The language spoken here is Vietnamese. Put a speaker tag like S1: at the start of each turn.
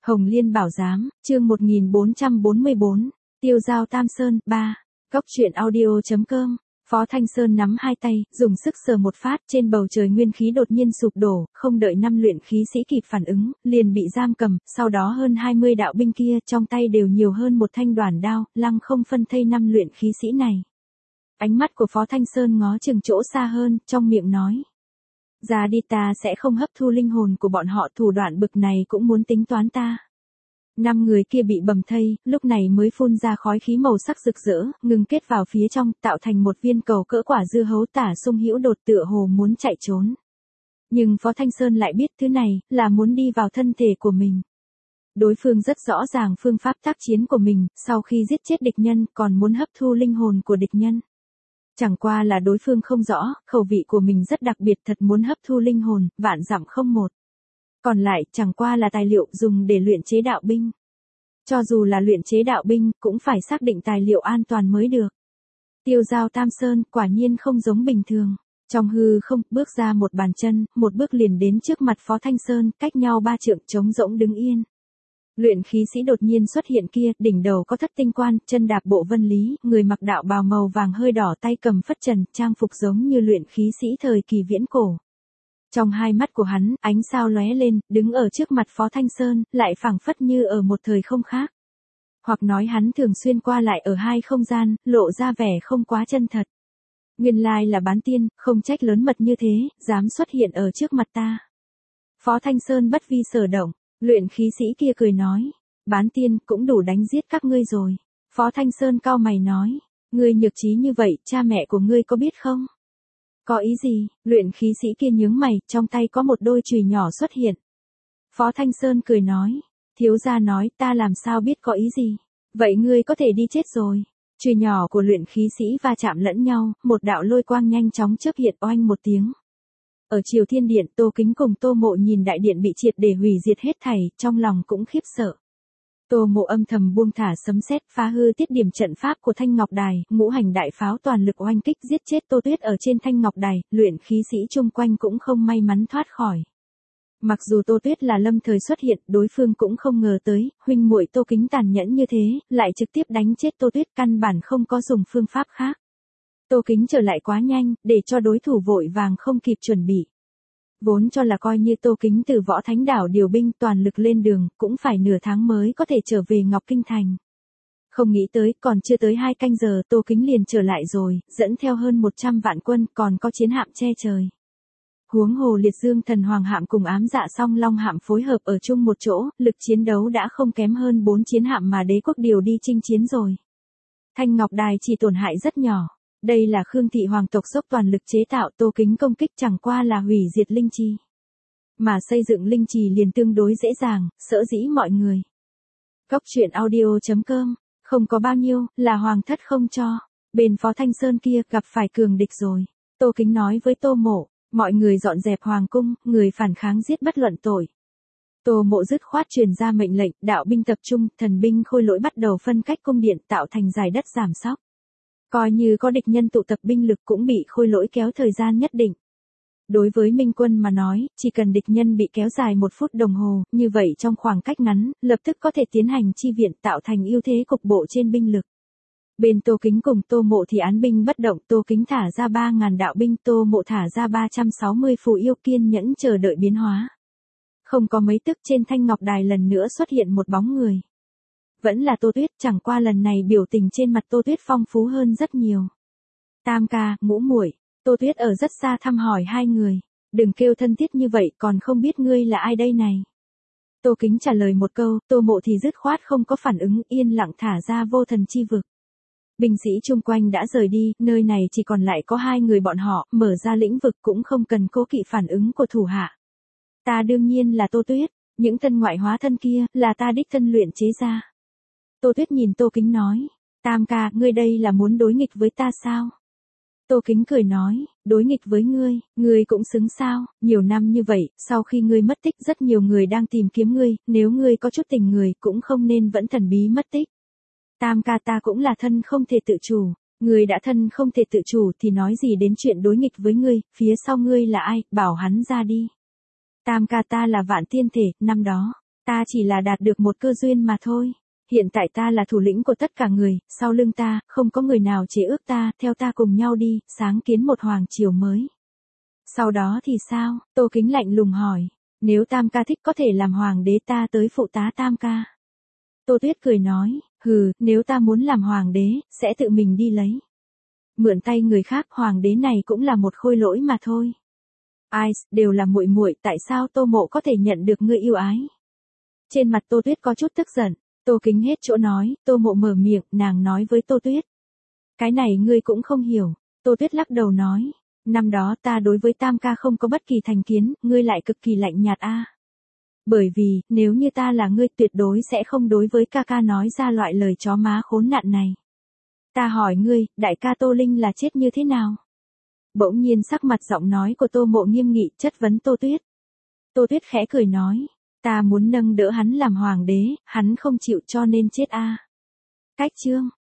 S1: Hồng Liên Bảo Giám, chương 1444, Tiêu Giao Tam Sơn, 3, Cốc truyện audio.com. Phó Thanh Sơn nắm hai tay, dùng sức sờ một phát, trên bầu trời nguyên khí đột nhiên sụp đổ, không đợi năm luyện khí sĩ kịp phản ứng, liền bị giam cầm, sau đó hơn 20 đạo binh kia trong tay đều nhiều hơn một thanh đoản đao, lăng không phân thây năm luyện khí sĩ này. Ánh mắt của Phó Thanh Sơn ngó chừng chỗ xa hơn, trong miệng nói: ra đi, ta sẽ không hấp thu linh hồn của bọn họ, thủ đoạn bực này cũng muốn tính toán ta. Năm người kia bị bầm thây, lúc này mới phun ra khói khí màu sắc rực rỡ, ngừng kết vào phía trong, tạo thành một viên cầu cỡ quả dưa hấu tả sung hữu đột, tựa hồ muốn chạy trốn. Nhưng Phó Thanh Sơn lại biết thứ này là muốn đi vào thân thể của mình. Đối phương rất rõ ràng phương pháp tác chiến của mình, sau khi giết chết địch nhân còn muốn hấp thu linh hồn của địch nhân. Chẳng qua là đối phương không rõ, khẩu vị của mình rất đặc biệt, thật muốn hấp thu linh hồn, vạn dặm không một. Còn lại chẳng qua là tài liệu dùng để luyện chế đạo binh. Cho dù là luyện chế đạo binh, cũng phải xác định tài liệu an toàn mới được. Tiêu Giao Tam Sơn quả nhiên không giống bình thường. Trong hư không, bước ra một bàn chân, một bước liền đến trước mặt Phó Thanh Sơn, cách nhau 3 trượng, trống rỗng đứng yên. Luyện khí sĩ đột nhiên xuất hiện kia, đỉnh đầu có thất tinh quan, chân đạp bộ vân lý, người mặc đạo bào màu vàng hơi đỏ, tay cầm phất trần, trang phục giống như luyện khí sĩ thời kỳ viễn cổ. Trong hai mắt của hắn, ánh sao lóe lên, đứng ở trước mặt Phó Thanh Sơn, lại phảng phất như ở một thời không khác. Hoặc nói hắn thường xuyên qua lại ở hai không gian, lộ ra vẻ không quá chân thật. Nguyên lai là bán tiên, không trách lớn mật như thế, dám xuất hiện ở trước mặt ta. Phó Thanh Sơn bất vi sở động, luyện khí sĩ kia cười nói: bán tiên cũng đủ đánh giết các ngươi rồi. Phó Thanh Sơn cau mày nói: ngươi nhược trí như vậy, cha mẹ của ngươi có biết không? Có ý gì? Luyện khí sĩ kia nhướng mày, trong tay có một đôi chùy nhỏ xuất hiện. Phó Thanh Sơn cười nói: thiếu gia nói, ta làm sao biết có ý gì? Vậy ngươi có thể đi chết rồi. Chùy nhỏ của luyện khí sĩ va chạm lẫn nhau, một đạo lôi quang nhanh chóng chớp hiện, oanh một tiếng. Ở Triều Thiên Điện, Tô Kính cùng Tô Mộ nhìn đại điện bị triệt để hủy diệt hết thảy, trong lòng cũng khiếp sợ. Tô Mộ âm thầm buông thả sấm sét, phá hư tiết điểm trận pháp của Thanh Ngọc Đài, ngũ hành đại pháo toàn lực oanh kích giết chết Tô Tuyết ở trên Thanh Ngọc Đài, luyện khí sĩ chung quanh cũng không may mắn thoát khỏi. Mặc dù Tô Tuyết là lâm thời xuất hiện, đối phương cũng không ngờ tới, huynh muội Tô Kính tàn nhẫn như thế, lại trực tiếp đánh chết Tô Tuyết, căn bản không có dùng phương pháp khác. Tô Kính trở lại quá nhanh, để cho đối thủ vội vàng không kịp chuẩn bị. Vốn cho là coi như Tô Kính từ Võ Thánh Đảo điều binh toàn lực lên đường, cũng phải nửa tháng mới có thể trở về Ngọc Kinh Thành. Không nghĩ tới, còn chưa tới 2 canh giờ Tô Kính liền trở lại rồi, dẫn theo hơn 100 vạn quân, còn có chiến hạm che trời. Huống hồ Liệt Dương Thần Hoàng hạm cùng Ám Dạ Song Long hạm phối hợp ở chung một chỗ, lực chiến đấu đã không kém hơn 4 chiến hạm mà đế quốc điều đi chinh chiến rồi. Thanh Ngọc Đài chỉ tổn hại rất nhỏ. Đây là Khương thị hoàng tộc dốc toàn lực chế tạo, Tô Kính công kích chẳng qua là hủy diệt linh trì. Mà xây dựng linh trì liền tương đối dễ dàng, sở dĩ mọi người. Cốc truyện audio.com, không có bao nhiêu, là hoàng thất không cho. Bên Phó Thanh Sơn kia gặp phải cường địch rồi. Tô Kính nói với Tô Mộ, mọi người dọn dẹp hoàng cung, người phản kháng giết bất luận tội. Tô Mộ dứt khoát truyền ra mệnh lệnh, đạo binh tập trung, thần binh khôi lỗi bắt đầu phân cách cung điện, tạo thành dải đất giảm sóc. Coi như có địch nhân tụ tập binh lực cũng bị khôi lỗi kéo thời gian nhất định. Đối với Minh quân mà nói, chỉ cần địch nhân bị kéo dài 1 phút đồng hồ, như vậy trong khoảng cách ngắn, lập tức có thể tiến hành chi viện, tạo thành ưu thế cục bộ trên binh lực. Bên Tô Kính cùng Tô Mộ thì án binh bất động, Tô Kính thả ra 3.000 đạo binh, Tô Mộ thả ra 360 phù yêu, kiên nhẫn chờ đợi biến hóa. Không có mấy tức, trên Thanh Ngọc Đài lần nữa xuất hiện một bóng người. Vẫn là Tô Tuyết, chẳng qua lần này biểu tình trên mặt Tô Tuyết phong phú hơn rất nhiều. Tam ca, ngũ muội, Tô Tuyết ở rất xa thăm hỏi hai người. Đừng kêu thân thiết như vậy, còn không biết ngươi là ai đây này. Tô Kính trả lời một câu, Tô Mộ thì dứt khoát không có phản ứng, yên lặng thả ra vô thần chi vực. Binh sĩ chung quanh đã rời đi, nơi này chỉ còn lại có 2 người bọn họ, mở ra lĩnh vực cũng không cần cố kỵ phản ứng của thủ hạ. Ta đương nhiên là Tô Tuyết, những thân ngoại hóa thân kia, là ta đích thân luyện chế ra. Tô Tuyết nhìn Tô Kính nói, Tam ca, ngươi đây là muốn đối nghịch với ta sao? Tô Kính cười nói, đối nghịch với ngươi cũng xứng sao, nhiều năm như vậy, sau khi ngươi mất tích rất nhiều người đang tìm kiếm ngươi, nếu ngươi có chút tình người cũng không nên vẫn thần bí mất tích. Tam ca, ta cũng là thân không thể tự chủ, ngươi đã thân không thể tự chủ thì nói gì đến chuyện đối nghịch với ngươi, phía sau ngươi là ai, bảo hắn ra đi. Tam ca, ta là Vạn Tiên Thể, năm đó, Ta chỉ là đạt được một cơ duyên mà thôi. Hiện tại ta là thủ lĩnh của tất cả người, sau lưng ta, không có người nào chế ước ta, theo ta cùng nhau đi, sáng kiến một hoàng triều mới. Sau đó thì sao? Tô Kính lạnh lùng hỏi. Nếu Tam ca thích có thể làm hoàng đế ta tới phụ tá Tam ca. Tô Tuyết cười nói, hừ, nếu ta muốn làm hoàng đế, sẽ tự mình đi lấy. Mượn tay người khác, hoàng đế này cũng là một khôi lỗi mà thôi. Ai, đều là muội muội, tại sao Tô Mộ có thể nhận được ngươi yêu ái? Trên mặt Tô Tuyết có chút tức giận, Tô Kính hết chỗ nói, Tô Mộ mở miệng, nàng nói với Tô Tuyết. Cái này ngươi cũng không hiểu, Tô Tuyết lắc đầu nói, năm đó ta đối với Tam ca không có bất kỳ thành kiến, ngươi lại cực kỳ lạnh nhạt a. Bởi vì, nếu như ta là ngươi tuyệt đối sẽ không đối với ca ca nói ra loại lời chó má khốn nạn này. Ta hỏi ngươi, đại ca Tô Linh là chết như thế nào? Bỗng nhiên sắc mặt giọng nói của Tô Mộ nghiêm nghị chất vấn Tô Tuyết. Tô Tuyết khẽ cười nói, ta muốn nâng đỡ hắn làm hoàng đế, hắn không chịu cho nên chết a. Cách chương